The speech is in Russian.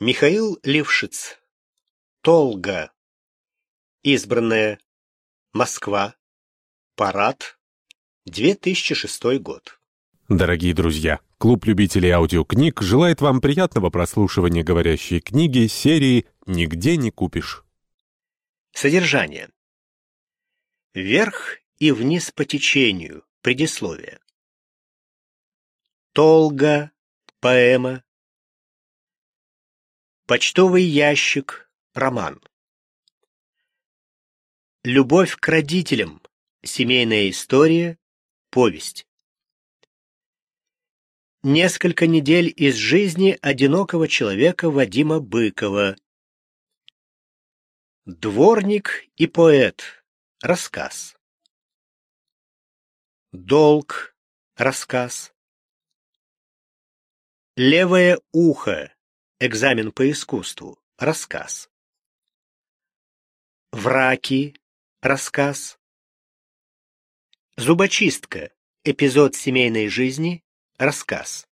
Михаил Лившиц. Толга. Избранная. Москва. Парад. 2006 год. Дорогие друзья, клуб любителей аудиокниг желает вам приятного прослушивания говорящей книги серии «Нигде не купишь». Содержание. Вверх и вниз по течению. Предисловие. Толга. Поэма. Почтовый ящик. Роман. Любовь к родителям. Семейная история. Повесть. Несколько недель из жизни одинокого человека Вадима Быкова. Дворник и поэт. Рассказ. Долг. Рассказ. Левое ухо. Экзамен по искусству. Рассказ. Враки. Рассказ. Зубочистка. Эпизод семейной жизни. Рассказ.